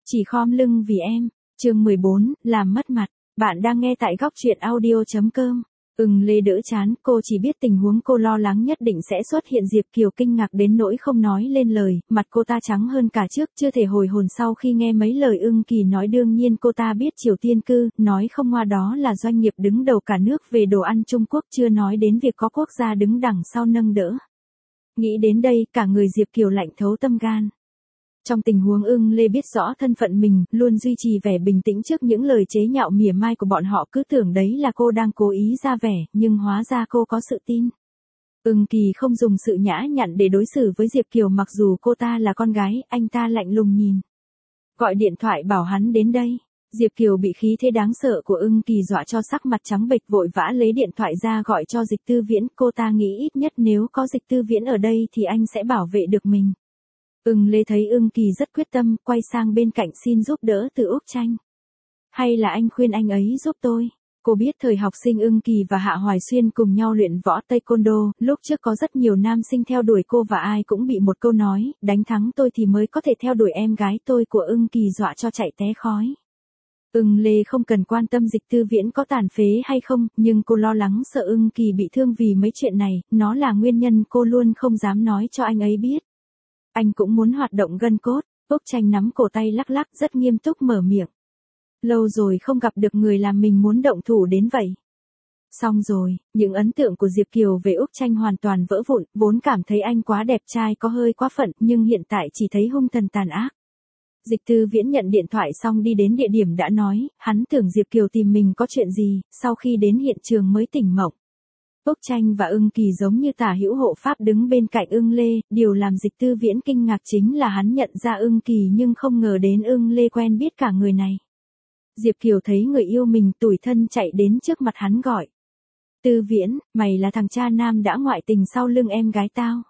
Chỉ khom lưng vì em. Chương 14, làm mất mặt. Bạn đang nghe tại góc truyện audio.com. Lê đỡ chán, cô chỉ biết tình huống cô lo lắng nhất định sẽ xuất hiện. Diệp Kiều kinh ngạc đến nỗi không nói lên lời, mặt cô ta trắng hơn cả trước, chưa thể hồi hồn sau khi nghe mấy lời Ưng Kỳ nói. Đương nhiên cô ta biết Triều Tiên cư, nói không ngoa đó là doanh nghiệp đứng đầu cả nước về đồ ăn Trung Quốc, chưa nói đến việc có quốc gia đứng đằng sau nâng đỡ. Nghĩ đến đây, cả người Diệp Kiều lạnh thấu tâm gan. Trong tình huống Lê biết rõ thân phận mình, luôn duy trì vẻ bình tĩnh trước những lời chế nhạo mỉa mai của bọn họ, cứ tưởng đấy là cô đang cố ý ra vẻ, nhưng hóa ra cô có sự tin. Kỳ không dùng sự nhã nhặn để đối xử với Diệp Kiều, mặc dù cô ta là con gái, anh ta lạnh lùng nhìn. Gọi điện thoại bảo hắn đến đây. Diệp Kiều bị khí thế đáng sợ của Kỳ dọa cho sắc mặt trắng bệch, vội vã lấy điện thoại ra gọi cho Dịch Tư Viễn. Cô ta nghĩ ít nhất nếu có Dịch Tư Viễn ở đây thì anh sẽ bảo vệ được mình. Lê thấy Kỳ rất quyết tâm, quay sang bên cạnh xin giúp đỡ từ Úc Tranh. Hay là anh khuyên anh ấy giúp tôi? Cô biết thời học sinh Kỳ và Hạ Hoài Xuyên cùng nhau luyện võ taekwondo, lúc trước có rất nhiều nam sinh theo đuổi cô và ai cũng bị một câu nói, đánh thắng tôi thì mới có thể theo đuổi em gái tôi của Kỳ dọa cho chạy té khói. Lê không cần quan tâm Dịch Tư Viễn có tàn phế hay không, nhưng cô lo lắng sợ Kỳ bị thương vì mấy chuyện này, nó là nguyên nhân cô luôn không dám nói cho anh ấy biết. Anh cũng muốn hoạt động gân cốt. Úc Tranh nắm cổ tay lắc lắc, rất nghiêm túc mở miệng. Lâu rồi không gặp được người làm mình muốn động thủ đến vậy. Xong rồi, những ấn tượng của Diệp Kiều về Úc Tranh hoàn toàn vỡ vụn, vốn cảm thấy anh quá đẹp trai có hơi quá phận, nhưng hiện tại chỉ thấy hung thần tàn ác. Dịch Tư Viễn nhận điện thoại xong đi đến địa điểm đã nói, hắn tưởng Diệp Kiều tìm mình có chuyện gì, sau khi đến hiện trường mới tỉnh mộng. Úc Tranh và Kỳ giống như tả hữu hộ pháp đứng bên cạnh Lê, điều làm Dịch Tư Viễn kinh ngạc chính là hắn nhận ra Kỳ nhưng không ngờ đến Lê quen biết cả người này. Diệp Kiều thấy người yêu mình tủi thân chạy đến trước mặt hắn gọi. Tư Viễn, mày là thằng cha nam đã ngoại tình sau lưng em gái tao.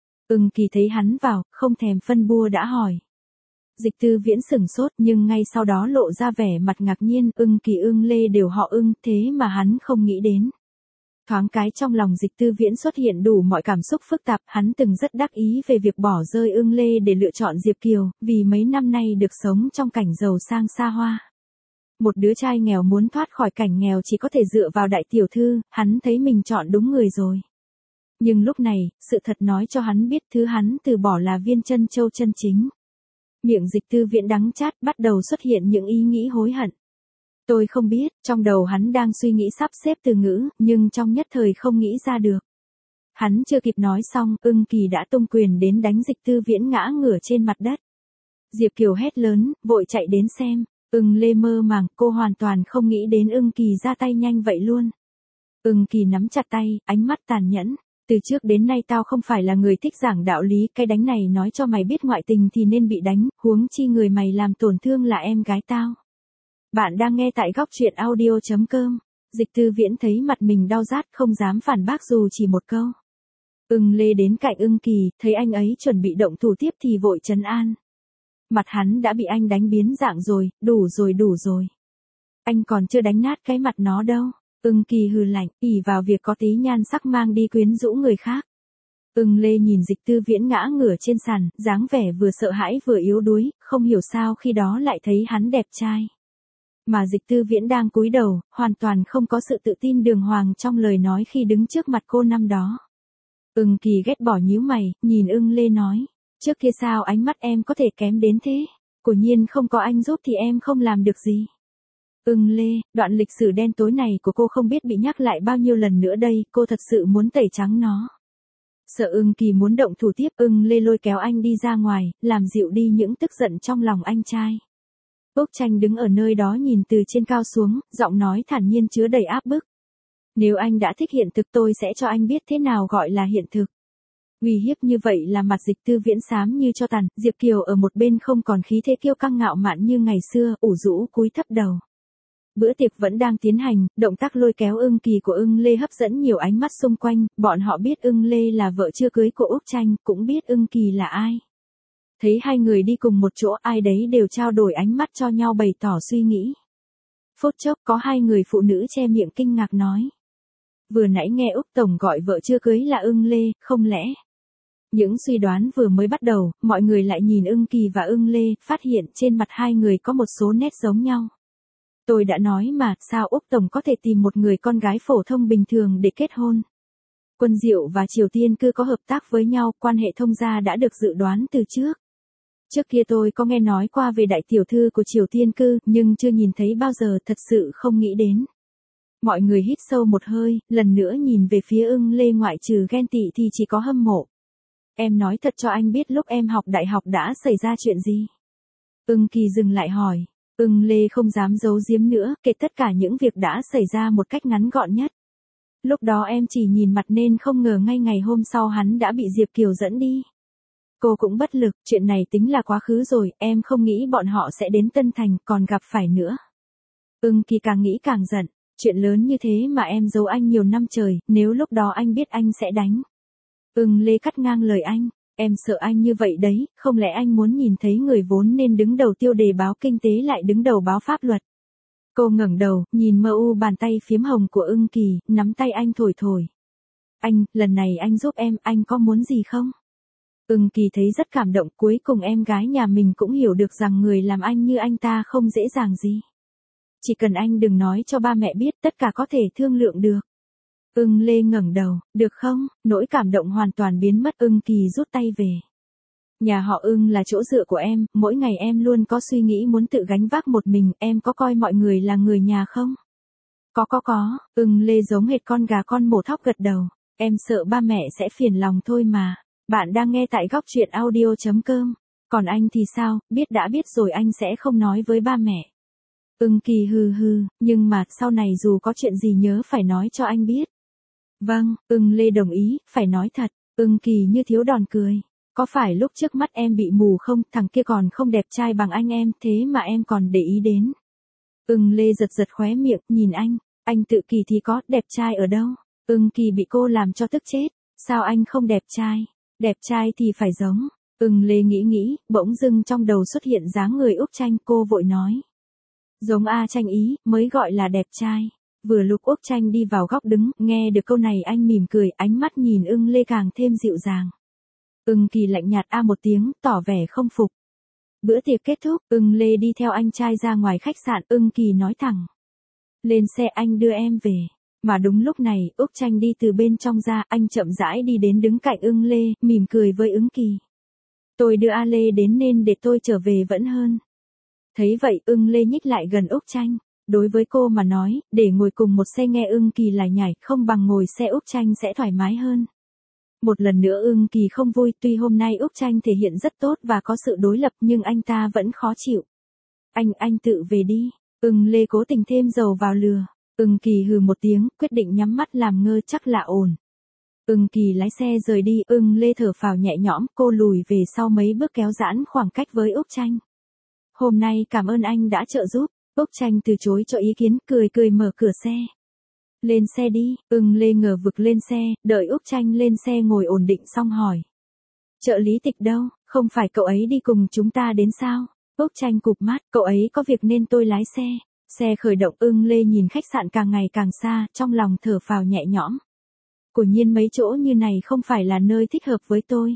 Kỳ thấy hắn vào, không thèm phân bua đã hỏi. Dịch Tư Viễn sửng sốt nhưng ngay sau đó lộ ra vẻ mặt ngạc nhiên, Kỳ Lê đều họ thế mà hắn không nghĩ đến. Thoáng cái trong lòng Dịch Tư Viễn xuất hiện đủ mọi cảm xúc phức tạp, hắn từng rất đắc ý về việc bỏ rơi Lê để lựa chọn Diệp Kiều, vì mấy năm nay được sống trong cảnh giàu sang xa hoa. Một đứa trai nghèo muốn thoát khỏi cảnh nghèo chỉ có thể dựa vào đại tiểu thư, hắn thấy mình chọn đúng người rồi. Nhưng lúc này, sự thật nói cho hắn biết thứ hắn từ bỏ là viên chân châu chân chính. Miệng Dịch Tư Viễn đắng chát, bắt đầu xuất hiện những ý nghĩ hối hận. Tôi không biết, trong đầu hắn đang suy nghĩ sắp xếp từ ngữ, nhưng trong nhất thời không nghĩ ra được. Hắn chưa kịp nói xong, Kỳ đã tung quyền đến đánh Dịch Tư Viễn ngã ngửa trên mặt đất. Diệp Kiều hét lớn, vội chạy đến xem. Lê mơ màng, cô hoàn toàn không nghĩ đến Kỳ ra tay nhanh vậy luôn. Kỳ nắm chặt tay, ánh mắt tàn nhẫn. Từ trước đến nay tao không phải là người thích giảng đạo lý, cái đánh này nói cho mày biết ngoại tình thì nên bị đánh, huống chi người mày làm tổn thương là em gái tao. Bạn đang nghe tại góc truyện audio.com. Dịch Tư Viễn thấy mặt mình đau rát, không dám phản bác dù chỉ một câu. Lê đến cạnh Kỳ, thấy anh ấy chuẩn bị động thủ tiếp thì vội trấn an. Mặt hắn đã bị anh đánh biến dạng rồi, đủ rồi. Anh còn chưa đánh nát cái mặt nó đâu. Kỳ hừ lạnh, ỉ vào việc có tí nhan sắc mang đi quyến rũ người khác. Lê nhìn Dịch Tư Viễn ngã ngửa trên sàn, dáng vẻ vừa sợ hãi vừa yếu đuối, không hiểu sao khi đó lại thấy hắn đẹp trai. Mà Dịch Tư Viễn đang cúi đầu, hoàn toàn không có sự tự tin đường hoàng trong lời nói khi đứng trước mặt cô năm đó. Kỳ ghét bỏ nhíu mày, nhìn Lê nói. Trước kia sao ánh mắt em có thể kém đến thế? Quả nhiên không có anh giúp thì em không làm được gì. Lê, đoạn lịch sử đen tối này của cô không biết bị nhắc lại bao nhiêu lần nữa đây, cô thật sự muốn tẩy trắng nó. Sợ Kỳ muốn động thủ tiếp, Lê lôi kéo anh đi ra ngoài, làm dịu đi những tức giận trong lòng anh trai. Úc Tranh đứng ở nơi đó nhìn từ trên cao xuống, giọng nói thản nhiên chứa đầy áp bức. Nếu anh đã thích hiện thực tôi sẽ cho anh biết thế nào gọi là hiện thực. Uy hiếp như vậy là mặt Dịch Tư Viễn xám như cho tàn, Diệp Kiều ở một bên không còn khí thế kiêu căng ngạo mạn như ngày xưa, ủ rũ cúi thấp đầu. Bữa tiệc vẫn đang tiến hành, động tác lôi kéo Kỳ của Lê hấp dẫn nhiều ánh mắt xung quanh, bọn họ biết Lê là vợ chưa cưới của Úc Tranh, cũng biết Kỳ là ai. Thấy hai người đi cùng một chỗ, ai đấy đều trao đổi ánh mắt cho nhau bày tỏ suy nghĩ. Phút chốc có hai người phụ nữ che miệng kinh ngạc nói. Vừa nãy nghe Úc Tổng gọi vợ chưa cưới là Lê, không lẽ Những suy đoán vừa mới bắt đầu, mọi người lại nhìn Ưng Kỳ và Ưng Lê, phát hiện trên mặt hai người có một số nét giống nhau. Tôi đã nói mà, sao Úc Tổng có thể tìm một người con gái phổ thông bình thường để kết hôn? Quân Diệu và Triều Tiên Cư có hợp tác với nhau, quan hệ thông gia đã được dự đoán từ trước. Trước kia tôi có nghe nói qua về đại tiểu thư của Triều Tiên Cư, nhưng chưa nhìn thấy bao giờ, thật sự không nghĩ đến. Mọi người hít sâu một hơi, lần nữa nhìn về phía Ưng Lê, ngoại trừ ghen tị thì chỉ có hâm mộ. Em nói thật cho anh biết lúc em học đại học đã xảy ra chuyện gì? Ưng Kỳ dừng lại hỏi. Ưng Lê không dám giấu giếm nữa, kể tất cả những việc đã xảy ra một cách ngắn gọn nhất. Lúc đó em chỉ nhìn mặt nên không ngờ ngay ngày hôm sau hắn đã bị Diệp Kiều dẫn đi. Cô cũng bất lực, chuyện này tính là quá khứ rồi, em không nghĩ bọn họ sẽ đến Tân Thành còn gặp phải nữa. Ưng Kỳ càng nghĩ càng giận, chuyện lớn như thế mà em giấu anh nhiều năm trời, nếu lúc đó anh biết anh sẽ đánh. Ưng Lê cắt ngang lời anh, em sợ anh như vậy đấy, không lẽ anh muốn nhìn thấy người vốn nên đứng đầu tiêu đề báo kinh tế lại đứng đầu báo pháp luật. Cô ngẩng đầu, nhìn mờ u bàn tay phiếm hồng của Ưng Kỳ, nắm tay anh thổi thổi. Anh, lần này anh giúp em, anh có muốn gì không? Ưng Kỳ thấy rất cảm động, cuối cùng em gái nhà mình cũng hiểu được rằng người làm anh như anh ta không dễ dàng gì. Chỉ cần anh đừng nói cho ba mẹ biết, tất cả có thể thương lượng được. Ưng Lê ngẩng đầu, được không? Nỗi cảm động hoàn toàn biến mất. Ưng Kỳ rút tay về. Nhà họ Ưng là chỗ dựa của em, mỗi ngày em luôn có suy nghĩ muốn tự gánh vác một mình, em có coi mọi người là người nhà không? Có. Ưng Lê giống hệt con gà con mổ thóc gật đầu. Em sợ ba mẹ sẽ phiền lòng thôi mà. Bạn đang nghe tại góc truyện audio.com. Còn anh thì sao, đã biết rồi anh sẽ không nói với ba mẹ. Ưng Kỳ hừ hừ, nhưng mà sau này dù có chuyện gì nhớ phải nói cho anh biết. Vâng, Ưng Lê đồng ý, phải nói thật. Ưng Kỳ như thiếu đòn cười. Có phải lúc trước mắt em bị mù không, thằng kia còn không đẹp trai bằng anh em, thế mà em còn để ý đến. Ưng Lê giật khóe miệng, nhìn anh tự kỳ thì có, đẹp trai ở đâu? Ưng Kỳ bị cô làm cho tức chết, sao anh không đẹp trai thì phải giống. Ưng Lê nghĩ, bỗng dưng trong đầu xuất hiện dáng người Úc Tranh, cô vội nói. Giống A Tranh ý, mới gọi là đẹp trai. Vừa lúc Úc Tranh đi vào góc đứng, nghe được câu này anh mỉm cười, ánh mắt nhìn Ưng Lê càng thêm dịu dàng. Ưng Kỳ lạnh nhạt a một tiếng, tỏ vẻ không phục. Bữa tiệc kết thúc, Ưng Lê đi theo anh trai ra ngoài khách sạn, Ưng Kỳ nói thẳng. Lên xe anh đưa em về. Mà đúng lúc này, Úc Tranh đi từ bên trong ra, anh chậm rãi đi đến đứng cạnh Ưng Lê, mỉm cười với Ưng Kỳ. Tôi đưa A Lê đến nên để tôi trở về vẫn hơn. Thấy vậy, Ưng Lê nhích lại gần Úc Tranh. Đối với cô mà nói, để ngồi cùng một xe nghe Ưng Kỳ lải nhải, không bằng ngồi xe Úc Tranh sẽ thoải mái hơn. Một lần nữa Ưng Kỳ không vui, tuy hôm nay Úc Tranh thể hiện rất tốt và có sự đối lập nhưng anh ta vẫn khó chịu. Anh tự về đi. Ưng Lê cố tình thêm dầu vào lửa. Ưng Kỳ hừ một tiếng, quyết định nhắm mắt làm ngơ chắc là ổn. Ưng Kỳ lái xe rời đi, Ưng Lê thở phào nhẹ nhõm, cô lùi về sau mấy bước kéo giãn khoảng cách với Úc Tranh. Hôm nay cảm ơn anh đã trợ giúp. Úc Tranh từ chối cho ý kiến, cười mở cửa xe. Lên xe đi, Ưng Lê ngờ vực lên xe, đợi Úc Tranh lên xe ngồi ổn định xong hỏi. Trợ lý Tịch đâu, không phải cậu ấy đi cùng chúng ta đến sao? Úc Tranh cụp mắt, cậu ấy có việc nên tôi lái xe. Xe khởi động, Ưng Lê nhìn khách sạn càng ngày càng xa, trong lòng thở phào nhẹ nhõm. Quả nhiên mấy chỗ như này không phải là nơi thích hợp với tôi.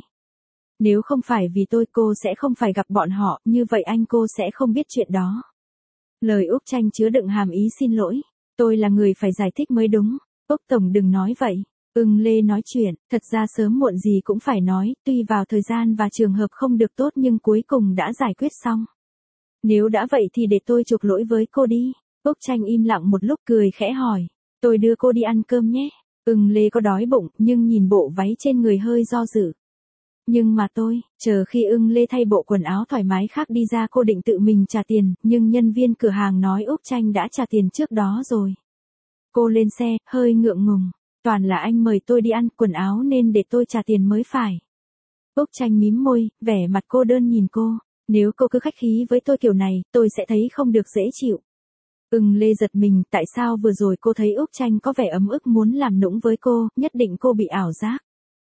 Nếu không phải vì tôi cô sẽ không phải gặp bọn họ, như vậy anh cô sẽ không biết chuyện đó. Lời Úc Tranh chứa đựng hàm ý xin lỗi. Tôi là người phải giải thích mới đúng. Úc Tổng đừng nói vậy. Ưng Lê nói chuyện, thật ra sớm muộn gì cũng phải nói, tuy vào thời gian và trường hợp không được tốt nhưng cuối cùng đã giải quyết xong. Nếu đã vậy thì để tôi chuộc lỗi với cô đi. Úc Tranh im lặng một lúc cười khẽ hỏi. Tôi đưa cô đi ăn cơm nhé. Ưng Lê có đói bụng, nhưng nhìn bộ váy trên người hơi do dự. Nhưng mà chờ khi Ưng Lê thay bộ quần áo thoải mái khác đi ra cô định tự mình trả tiền, nhưng nhân viên cửa hàng nói Úc Tranh đã trả tiền trước đó rồi. Cô lên xe, hơi ngượng ngùng. Toàn là anh mời tôi đi ăn quần áo nên để tôi trả tiền mới phải. Úc Tranh mím môi, vẻ mặt cô đơn nhìn cô. Nếu cô cứ khách khí với tôi kiểu này, tôi sẽ thấy không được dễ chịu. Ưng Lê giật mình, tại sao vừa rồi cô thấy Úc Tranh có vẻ ấm ức muốn làm nũng với cô, nhất định cô bị ảo giác.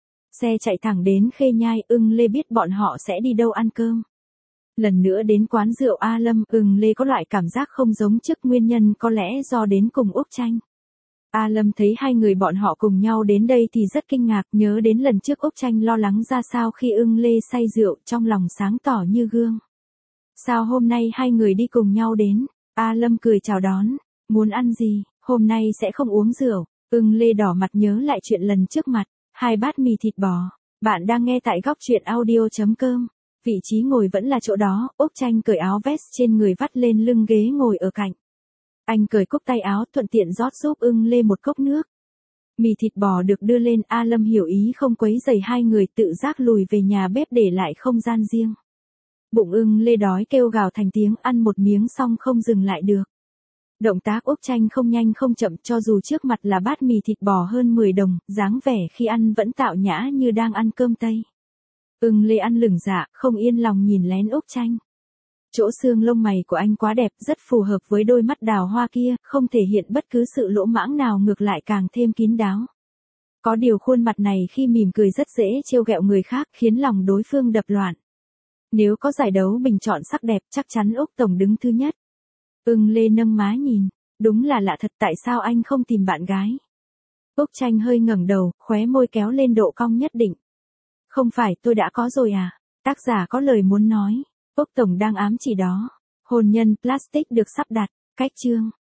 Xe chạy thẳng đến Khê Nhai, Ưng Lê biết bọn họ sẽ đi đâu ăn cơm. Lần nữa đến quán rượu A Lâm, Ưng Lê có loại cảm giác không giống trước, nguyên nhân có lẽ do đến cùng Úc Tranh. A Lâm thấy hai người bọn họ cùng nhau đến đây thì rất kinh ngạc, nhớ đến lần trước Úc Tranh lo lắng ra sao khi Ưng Lê say rượu, trong lòng sáng tỏ như gương. Sao hôm nay hai người đi cùng nhau đến? A Lâm cười chào đón, muốn ăn gì, hôm nay sẽ không uống rượu. Ưng Lê đỏ mặt nhớ lại chuyện lần trước mặt, 2 bát mì thịt bò. Bạn đang nghe tại góc truyện audio.com. Vị trí ngồi vẫn là chỗ đó, Úc Tranh cởi áo vest trên người vắt lên lưng ghế ngồi ở cạnh. Anh cởi cúc tay áo thuận tiện rót giúp Ưng Lê một cốc nước. Mì thịt bò được đưa lên, A Lâm hiểu ý không quấy rầy hai người, tự giác lùi về nhà bếp để lại không gian riêng. Bụng Ưng Lê đói kêu gào thành tiếng, ăn một miếng xong không dừng lại được. Động tác Úc Tranh không nhanh không chậm, cho dù trước mặt là bát mì thịt bò hơn 10 đồng, dáng vẻ khi ăn vẫn tạo nhã như đang ăn cơm Tây. Ưng Lê ăn lửng dạ, không yên lòng nhìn lén Úc Tranh. Chỗ xương lông mày của anh quá đẹp, rất phù hợp với đôi mắt đào hoa kia, không thể hiện bất cứ sự lỗ mãng nào, ngược lại càng thêm kín đáo. Có điều khuôn mặt này khi mỉm cười rất dễ trêu ghẹo người khác, khiến lòng đối phương đập loạn. Nếu có giải đấu bình chọn sắc đẹp, chắc chắn Úc Tổng đứng thứ nhất. Ưng Lê nâng má nhìn, đúng là lạ thật, tại sao anh không tìm bạn gái? Úc Tranh hơi ngẩng đầu, khóe môi kéo lên độ cong nhất định. Không phải tôi đã có rồi à? Tác giả có lời muốn nói. Úc Tổng đang ám chỉ đó. Hôn nhân plastic được sắp đặt. Cách chương.